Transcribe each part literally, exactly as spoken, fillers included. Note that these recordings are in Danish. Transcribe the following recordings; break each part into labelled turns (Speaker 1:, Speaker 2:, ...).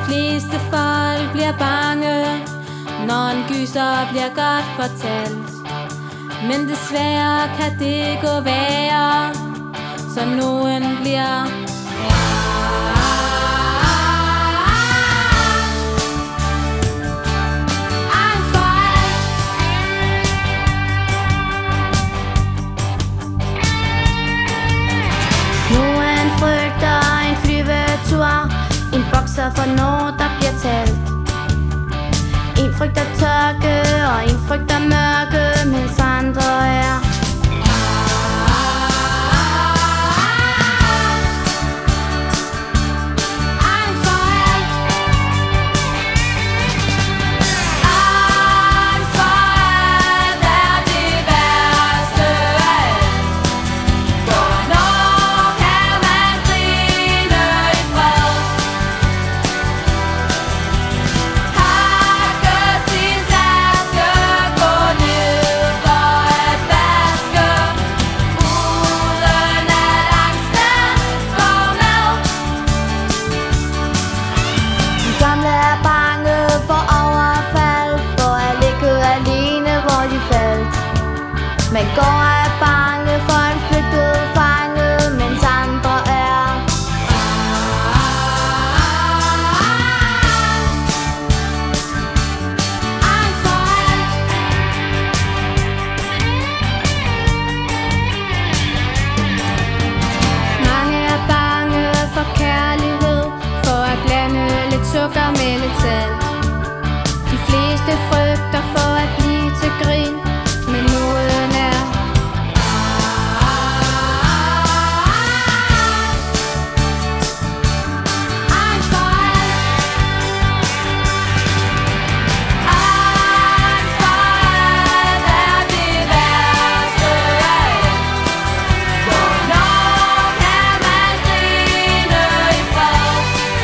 Speaker 1: fleste folk bliver bange, når en gyser bliver godt fortalt. Men desværre kan det gå værre, så nogen bliver en bokser for når der bliver talt. En frygter tørke, og en frygter mørke, mens andre er angst for alt. Angst for alt er det værste af alt. Hvornår kan man grine i fred? Man går og er bange for en flygtet fange, mens andre er angst for alt. Mange er bange for kærlighed, for at blande lidt sukker med lidt salt. De fleste frygter for at blive til grin, men nogen er angst for alt. Angst for alt er det værste af alt. Hvornår kan man grine i fred?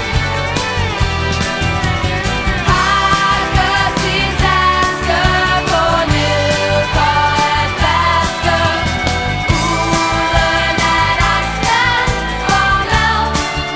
Speaker 1: Pakke sin taske, gå ned for at vaske, uden at angsten går med.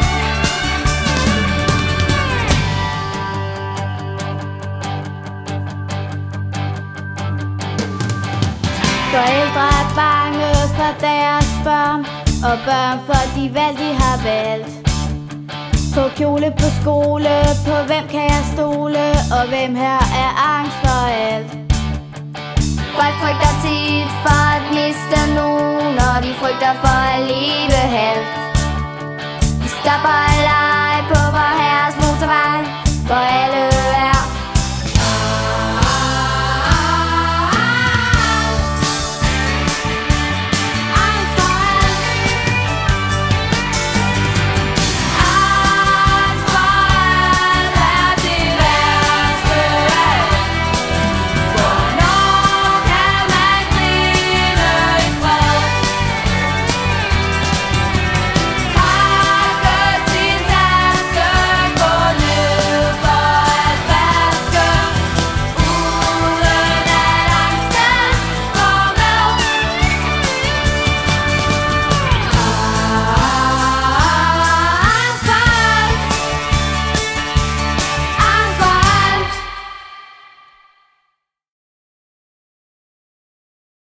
Speaker 1: Forældre er bange for deres børn, og børn for de valg de har valgt. På kjole, på skole, på hvem kan jeg stole, og hvem her er angst for alt. Folk frygter tit for at miste nogen, og de frygter for at leve halvt. De stopper alarm